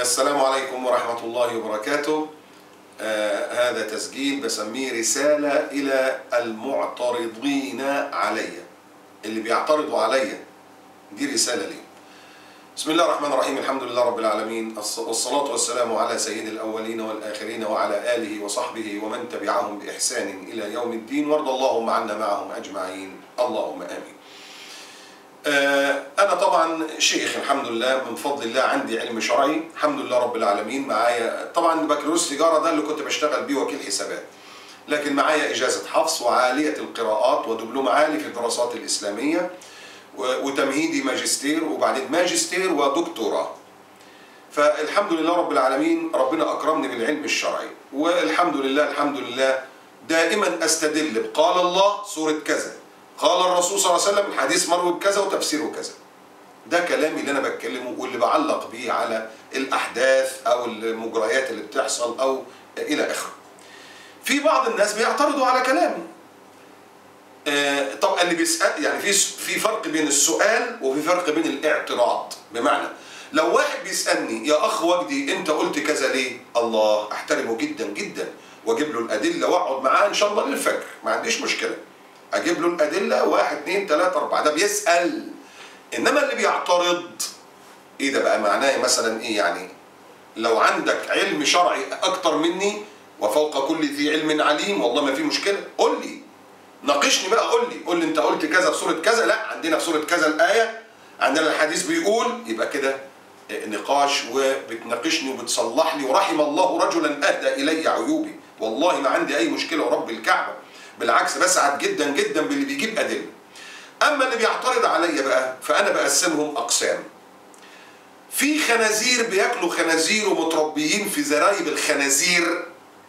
السلام عليكم ورحمة الله وبركاته. هذا تسجيل بسميه رسالة إلى المعترضين علي، اللي بيعترضوا علي، دي رسالة لي. بسم الله الرحمن الرحيم، الحمد لله رب العالمين، والصلاة والسلام على سيد الأولين والآخرين وعلى آله وصحبه ومن تبعهم بإحسان إلى يوم الدين، وارض اللهم عنا معهم أجمعين، اللهم آمين. أنا طبعا شيخ الحمد لله، من فضل الله عندي علم شرعي الحمد لله رب العالمين. معايا طبعا بكالوريوس تجارة، ده اللي كنت بشتغل بيه وكيل حسابات، لكن معايا إجازة حفص وعالية القراءات ودبلوم عالي في الدراسات الإسلامية وتمهيدي ماجستير وبعدين ماجستير ودكتوراه. فالحمد لله رب العالمين، ربنا أكرمني بالعلم الشرعي، والحمد لله الحمد لله دائما أستدل بقال الله سورة كذا، قال الرسول صلى الله عليه وسلم الحديث مروي بكذا وتفسيره كذا. ده كلامي اللي أنا بتكلمه واللي بعلق بيه على الأحداث أو المجريات اللي بتحصل أو إلى آخره. في بعض الناس بيعترضوا على كلامي. طبعا اللي بيسأل يعني في فرق بين السؤال وفي فرق بين الاعتراض. بمعنى لو واحد بيسألني يا أخ وجدي أنت قلت كذا ليه؟ الله، أحترمه جدا جدا وأجيب له الأدلة وأقعد معاه إن شاء الله للفجر، ما عنديش مشكلة. أجيب له الأدلة 1 2 3 4، ده بيسأل. إنما اللي بيعترض إيه ده بقى؟ معناه مثلا إيه يعني؟ لو عندك علم شرعي أكتر مني وفوق كل ذي علم عليم، والله ما في مشكلة، قول لي، ناقشني بقى، قول لي أنت قلت كذا في سورة كذا، لا عندنا في سورة كذا الآية، عندنا الحديث بيقول، يبقى كده نقاش وبتناقشني وبتصلح لي. ورحم الله رجلا أهدى إلي عيوبي، والله ما عندي أي مشكلة ورب الكعبة، بالعكس بسعد جدا جدا باللي بيجيب أدلة. أما اللي بيعترض عليا بقى فأنا بقسمهم أقسام. في خنازير بياكلوا خنازير ومتربيين في زرايب الخنازير،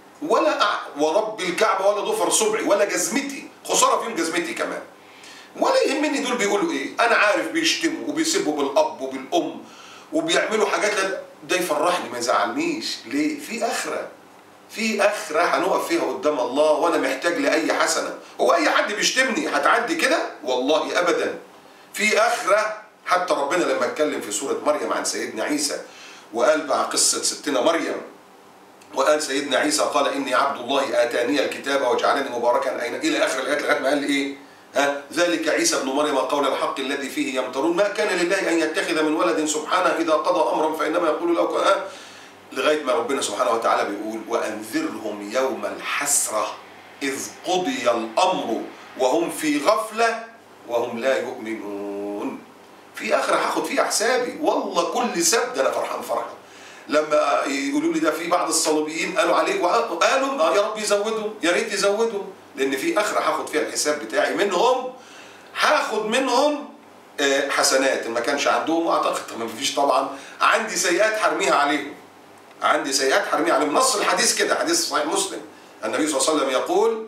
ورب الكعبة ولا ضفر صبعي ولا جزمتي، خسارة فيهم جزمتي كمان، ولا يهمني دول بيقولوا ايه. انا عارف بيشتموا وبيسبوا بالاب وبالام وبيعملوا حاجات ده يفرحني ما يزعلنيش. ليه؟ في اخره، في اخره هنقف فيها قدام الله، وانا محتاج لاي حسنه. هو اي حد بيشتمني هتعدي كده؟ والله ابدا، في اخره. حتى ربنا لما اتكلم في سوره مريم عن سيدنا عيسى وقال بقى قصه ستنا مريم، وقال سيدنا عيسى قال اني عبد الله اتاني الكتاب وجعلني مباركا اين الى اخر الايات، لغايه ما قال ايه؟ ذلك عيسى ابن مريم قول الحق الذي فيه يمترون ما كان لله ان يتخذ من ولد سبحانه اذا قضى امرا فانما يقول له كن، لغايه ما ربنا سبحانه وتعالى بيقول وانذرهم يوم الحسره اذ قضي الامر وهم في غفله وهم لا يؤمنون. في اخره هاخد فيها حسابي، والله كل سبت انا فرحان فرحه. لما يقولوا لي ده في بعض الصليبيين قالوا عليك وقالوا يا رب يزودوا، يا ريت يزودوا، لان في اخره هاخد فيها الحساب بتاعي منهم، هاخد منهم حسنات ما كانش عندهم، واعتقد ما فيش طبعا، عندي سيئات حرميها عليهم، عندي سيئات حرميها عليهم. نص الحديث كده، حديث صحيح مسلم، النبي صلى الله عليه وسلم يقول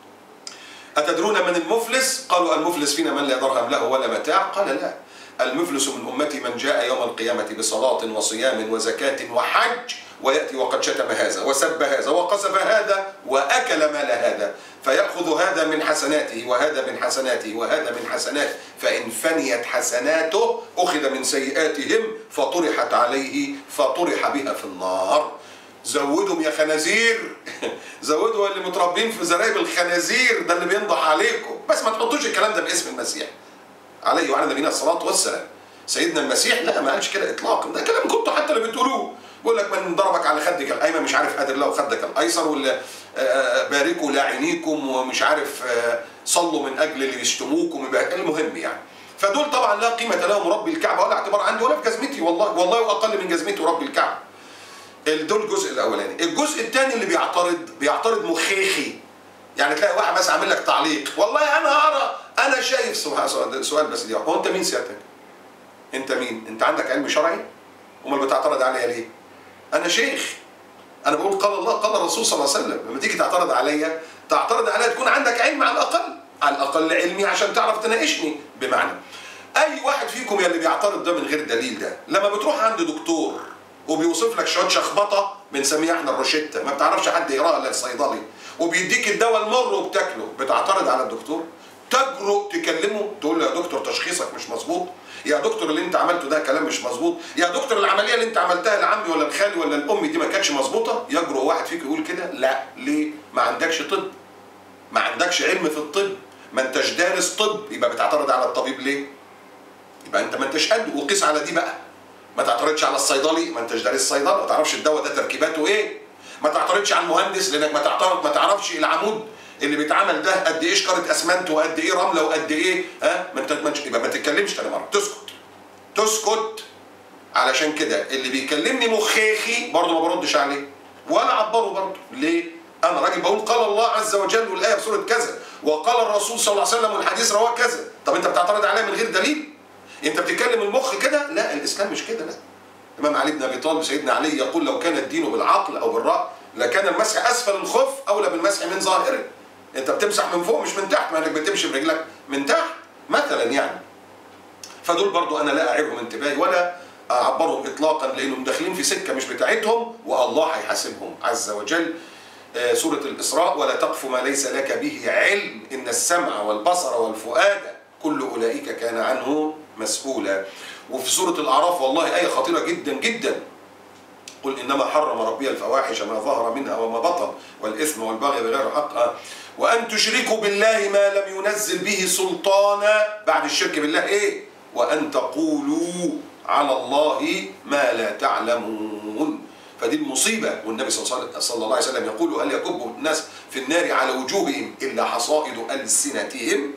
أتدرون من المفلس؟ قالوا المفلس فينا من لا درهم له ولا متاع، قال لا، المفلس من أمتي من جاء يوم القيامة بصلاة وصيام وزكاة وحج ويأتي وقد شتم هذا وسب هذا وقذف هذا وأكل مال هذا، فيأخذ هذا من حسناته وهذا من حسناته وهذا من حسناته، فإن فنيت حسناته أخذ من سيئاتهم فطرحت عليه فطرح بها في النار. زودهم يا خنازير، زودوا اللي متربين في زرايب الخنازير، ده اللي بينضح عليكم، بس ما تحطوش الكلام ده باسم المسيح عليه وعلى نبينا الصلاة والسلام. سيدنا المسيح لا، ما قالش كده اطلاقا، ده كلام كنتوا حتى اللي بتقولوه، بيقول لك من ضربك على خدك الايمن مش عارف قادر له خدك الايسر، ولا باركوا لاعنيكم ومش عارف صلوا من اجل اللي بيشتموكم، المهم يعني. فدول طبعا لا قيمه لهم رب الكعبه ولا اعتبار عندي ولا في جزمتي، والله واقل من جزمتي ورب الكعبه. دول الجزء الاولاني. الجزء الثاني اللي بيعترض مخيخي، يعني تلاقي واحد بس عامل لك تعليق، والله انا هقرا انا شايف سؤال بس دي، هو انت مين سيادتك؟ انت مين؟ انت عندك علم شرعي؟ امال بتعترض عليا ليه؟ انا شيخ، انا بقول قال الله قال الرسول صلى الله عليه وسلم. لما تيجي تعترض عليا تكون عندك علم على الاقل علمي عشان تعرف تناقشني. بمعنى اي واحد فيكم يا اللي بيعترض ده من غير دليل، ده لما بتروح عند دكتور وبيوصف لك شويه شخبطه بنسميها احنا الروشته، ما بتعرفش حد يقراها الا الصيدلي، وبيديك الدواء المر وبتاكله، بتعترض على الدكتور؟ تجرؤ تكلمه تقول له يا دكتور تشخيصك مش مظبوط، يا دكتور اللي انت عملته ده كلام مش مظبوط، يا دكتور العمليه اللي انت عملتها لعمي ولا لخالي ولا لامي دي ما كانتش مظبوطه؟ يجرؤ واحد فيك يقول كده؟ لا. ليه؟ ما عندكش طب، ما عندكش علم في الطب، ما انتش دارس طب. يبقى بتعترض على الطبيب ليه؟ يبقى انت ما انتش قده. وقيس على دي بقى، ما تعترضش على الصيدلي، ما انتش دارس صيدله، ما تعرفش الدواء ده تركيباته ايه. ما تعترضش على المهندس لانك ما تعرفش العمود اللي بيتعمل ده قد ايه شكاره اسمنت وقد ايه رمله وقد ايه ما انت يبقى ما تتكلمش تاني مره، تسكت. علشان كده اللي بيكلمني مخيخي برضه ما بردش عليه ولا عبره برضه. ليه؟ انا راجل بقول قال الله عز وجل والايه في سوره كذا، وقال الرسول صلى الله عليه وسلم والحديث رواه كذا. طب انت بتعترض عليا من غير دليل؟ انت بتتكلم المخ كده؟ لا، الاسلام مش كده. لا. الامام علي بن ابي طالب سيدنا علي يقول لو كان الدين بالعقل او بالراي لكان المسح اسفل الخف اولى بالمسح من ظاهره. انت بتمسح من فوق مش من تحت، ما انك بتمشي برجلك من تحت مثلا يعني. فدول برضو انا لا اعيرهم انتباهي ولا اعبرهم اطلاقا، لانهم داخلين في سكه مش بتاعتهم والله هيحاسبهم عز وجل. سوره الاسراء ولا تقف ما ليس لك به علم ان السمع والبصر والفؤاد كل اولئك كان عنه مسؤولا. وفي سوره الاعراف والله ايه خطيره جدا جدا، قل انما حرم ربي الفواحش ما ظهر منها وما بطن والاثم والبغي بغير حق وان تشركوا بالله ما لم ينزل به سلطانا. بعد الشرك بالله ايه؟ وان تقولوا على الله ما لا تعلمون. فدي المصيبه. والنبي صلى الله عليه وسلم يقول هل يكب الناس في النار على وجوههم الا حصائد السنتهم؟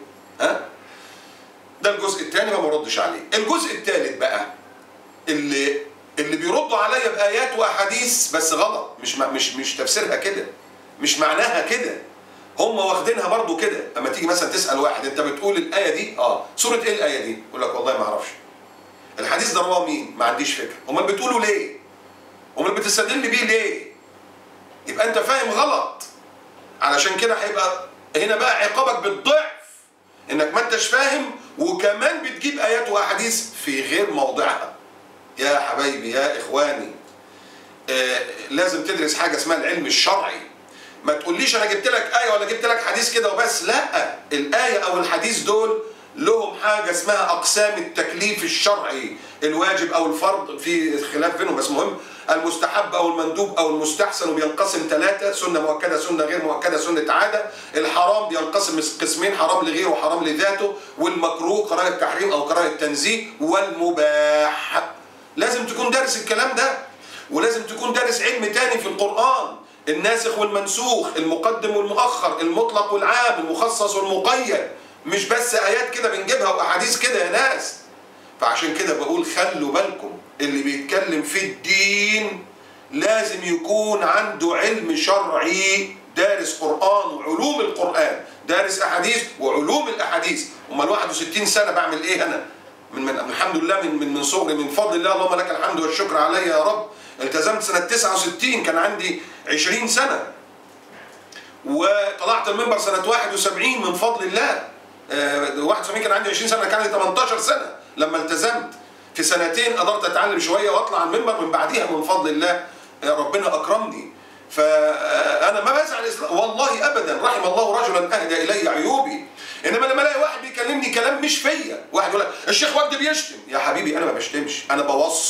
ده الجزء الثاني ما بردش عليه. الجزء الثالث بقى اللي بيردوا عليا بايات واحاديث بس غلط، مش تفسيرها كده، مش معناها كده، هم واخدينها برضو كده. اما تيجي مثلا تسال واحد انت بتقول الايه دي سوره ايه الايه دي؟ يقول لك والله ما اعرفش. الحديث ده رواه مين؟ ما عنديش فكره. امال بتقولوا ليه؟ امال بتستدل بيه ليه؟ يبقى انت فاهم غلط. علشان كده هيبقى هنا بقى عقابك بالضعف انك ما انتش فاهم وكمان بتجيب ايات واحاديث في غير موضعها. يا حبايبي يا اخواني، لازم تدرس حاجه اسمها العلم الشرعي. ما تقوليش انا جبت لك ايه ولا جبت لك حديث كده وبس. لا، الايه او الحديث دول لهم حاجه اسمها اقسام التكليف الشرعي، الواجب او الفرض في خلاف بينهم، بس مهم المستحب او المندوب او المستحسن، وبينقسم 3: سنه مؤكده، سنه غير مؤكده، سنه عاده. الحرام بينقسم قسمين: حرام لغيره وحرام لذاته. والمكروه كراهه التحريم او كراهه التنزيه. والمباح. لازم تكون دارس الكلام ده، ولازم تكون دارس علم تاني في القرآن: الناسخ والمنسوخ، المقدم والمؤخر، المطلق والعام، المخصص والمقيد. مش بس آيات كده بنجيبها وأحاديث كده يا ناس. فعشان كده بقول خلوا بالكم، اللي بيتكلم في الدين لازم يكون عنده علم شرعي، دارس قرآن وعلوم القرآن، دارس أحاديث وعلوم الأحاديث. أمال 61 سنة بعمل إيه أنا؟ الحمد لله من صغري، من فضل الله، اللهم لك الحمد والشكر علي يا رب. التزمت سنة 69 كان عندي 20 سنة، وطلعت المنبر سنة 71 من فضل الله. 71 كان عندي 20 سنة، كان عندي 18 سنة لما التزمت. في سنتين قدرت أتعلم شوية وأطلع على المنبر، من بعديها من فضل الله ربنا أكرمني. فأنا ما بزعل والله أبدا، رحم الله رجلا أهدى إلي عيوبي. انما لما الاقي واحد بيكلمني كلام مش فيا، واحد يقول لك الشيخ وجدي بيشتم، يا حبيبي انا ما بشتمش، انا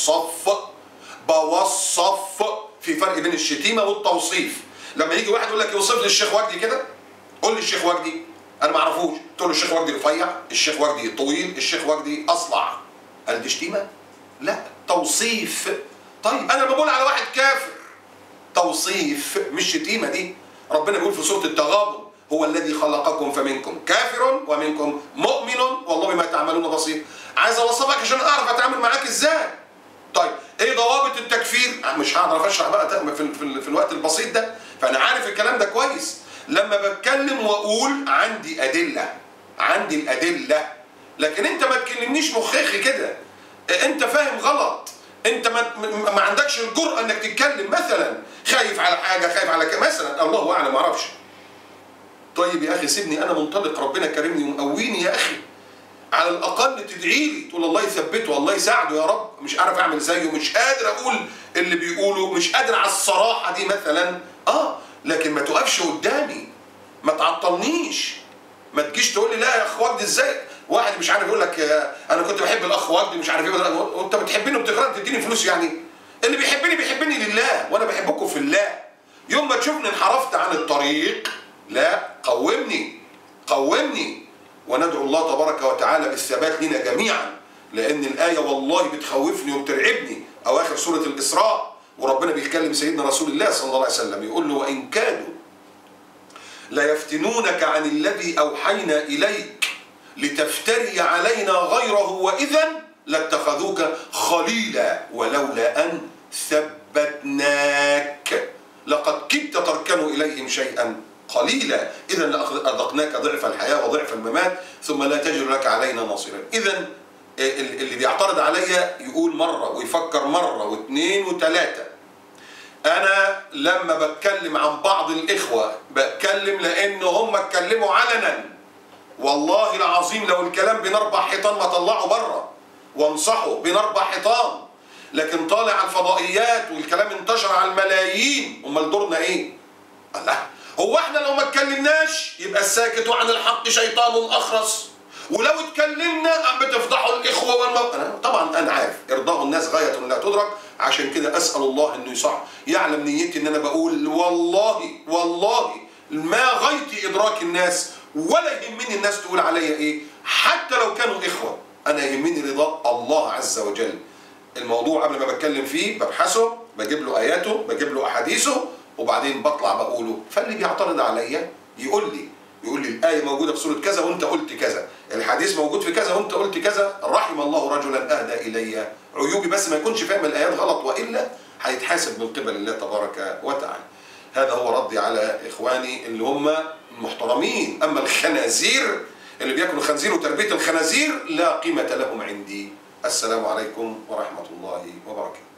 بوصف. في فرق بين الشتيمه والتوصيف. لما يجي واحد يقول لك يوصف لي الشيخ وجدي كده، قول لي الشيخ وجدي، انا ما اعرفوش، تقول له الشيخ وجدي رفيع، الشيخ وجدي طويل، الشيخ وجدي اصلع، هل دي شتيمه؟ لا، توصيف. طيب انا بقول على واحد كافر، توصيف مش شتيمه دي. ربنا بيقول في سوره التغابن: هو الذي خلقكم فمنكم كافر ومنكم مؤمن والله بما تعملون بصير. عايز اوصفك عشان اعرف اتعامل معاك ازاي. طيب ايه ضوابط التكفير؟ مش هعرف اشرح بقى في الوقت البسيط ده، فانا عارف الكلام ده كويس. لما بتكلم واقول عندي الادله، لكن انت ما تكلمنيش مخيخي كده، انت فاهم غلط. انت ما عندكش الجرأة انك تتكلم، مثلا خايف على حاجه، خايف على مثلا، الله اعلم ما اعرفش. طيب يا اخي سيبني انا منطلق، ربنا كرمني ومقويني يا اخي، على الاقل تدعي لي تقول الله يثبته الله يساعده يا رب. مش عارف اعمل زيه، مش قادر اقول اللي بيقوله، مش قادر على الصراحه دي مثلا، لكن ما تقفش قدامي، ما تعطلنيش، ما تجيش تقول لي لا يا اخ وجدي ازاي واحد مش عارف يقول لك انا كنت بحب الاخ وجدي مش عارف ايه، وانت بتحبني وبتكرهني تديني فلوس يعني؟ اللي بيحبني بيحبني لله، وانا بحبكم في الله. يوم ما تشوفني انحرفت عن الطريق لا قومني قومني، وندعو الله تبارك وتعالى بالثبات لنا جميعا، لان الايه والله بتخوفني وبترعبني. اواخر سوره الاسراء وربنا بيتكلم سيدنا رسول الله صلى الله عليه وسلم يقول له وان كادوا ليفتنونك عن الذي اوحينا اليك لتفتري علينا غيره واذا لاتخذوك خليلا ولولا ان ثبتناك لقد كدت تركن اليهم شيئا قليلا اذا لاذقناك ضعف الحياه وضعف الممات ثم لا تجد لك علينا ناصرا. اذا اللي بيعترض عليا يقول مره ويفكر مره واثنين وثلاثه. انا لما بتكلم عن بعض الاخوه بتكلم لان هم اتكلموا علنا، والله العظيم لو الكلام بين اربع حيطان ما طلعوا بره وانصحوا بين اربع حيطان، لكن طالع على الفضائيات والكلام انتشر على الملايين. امال دورنا ايه؟ الله، هو احنا لو ما اتكلمناش يبقى الساكت عن الحق شيطان اخرس، ولو اتكلمنا بتفضحوا الاخوه طبعا انا عارف ارضاء الناس غايه لا تدرك، عشان كده اسال الله انه يصح يعلم نيتي ان انا بقول والله ما غايتي ادراك الناس ولا يهمني الناس تقول عليا ايه، حتى لو كانوا اخوه انا يهمني رضا الله عز وجل. الموضوع قبل ما بتكلم فيه ببحثه، بجيب له اياته، بجيب له احاديثه، وبعدين بطلع بقوله. فاللي بيعترض عليا يقول لي الآية موجودة في سورة كذا وأنت قلت كذا، الحديث موجود في كذا وأنت قلت كذا، رحم الله رجلا أهدى إلي عيوبي، بس ما يكونش فاهم الآيات غلط، وإلا هيتحاسب من قبل الله تبارك وتعالى. هذا هو ردي على إخواني اللي هم محترمين. أما الخنازير اللي بياكلوا خنزير وتربية الخنازير لا قيمة لهم عندي. السلام عليكم ورحمة الله وبركاته.